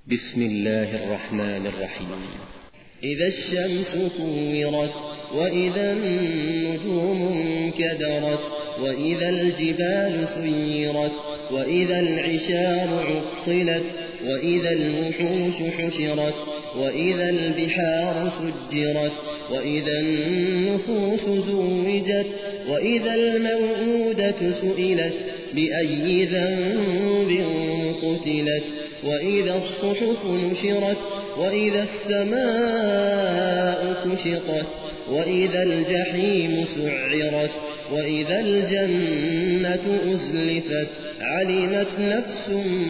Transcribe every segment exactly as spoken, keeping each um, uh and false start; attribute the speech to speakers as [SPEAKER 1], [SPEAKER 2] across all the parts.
[SPEAKER 1] بسم الله الرحمن الرحيم.
[SPEAKER 2] إذا الشمس كورت وإذا النجوم انكدرت وإذا الجبال سيرت وإذا العشار عطلت وإذا الوحوش حشرت وإذا البحار سجرت وإذا النفوس زوجت وإذا الموءودة سئلت بأي ذنب قتلت وإذا الصحف نشرت وإذا السماء كشطت وإذا الجحيم سعرت وإذا الجنة أزلفت علمت نفس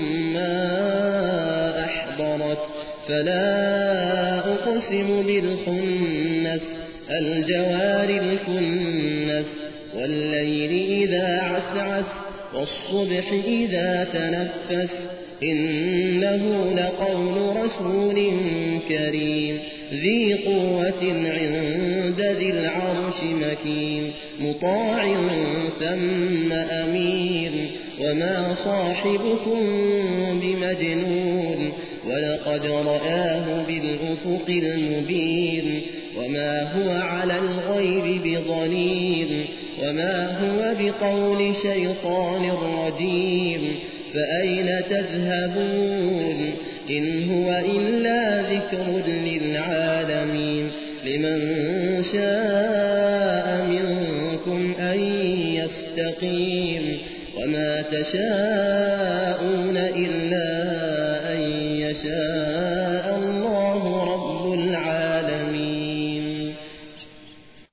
[SPEAKER 2] ما أحضرت فلا أقسم بالخنس الجوار الكنس والليل إذا عسعس والصبح إذا تنفس إنه لقول رسول كريم ذي قوة عند ذي العرش مكين مطاع ثم أمين وما صاحبكم بمجنون ولقد رآه بالأفق المبين وما هو على الغيب بضنين وما هو بقول شيطان رجيم فأين تذهبون إن هو إلا ذكر للعالمين لمن شاء منكم أن يستقيم وما تشاءون إلا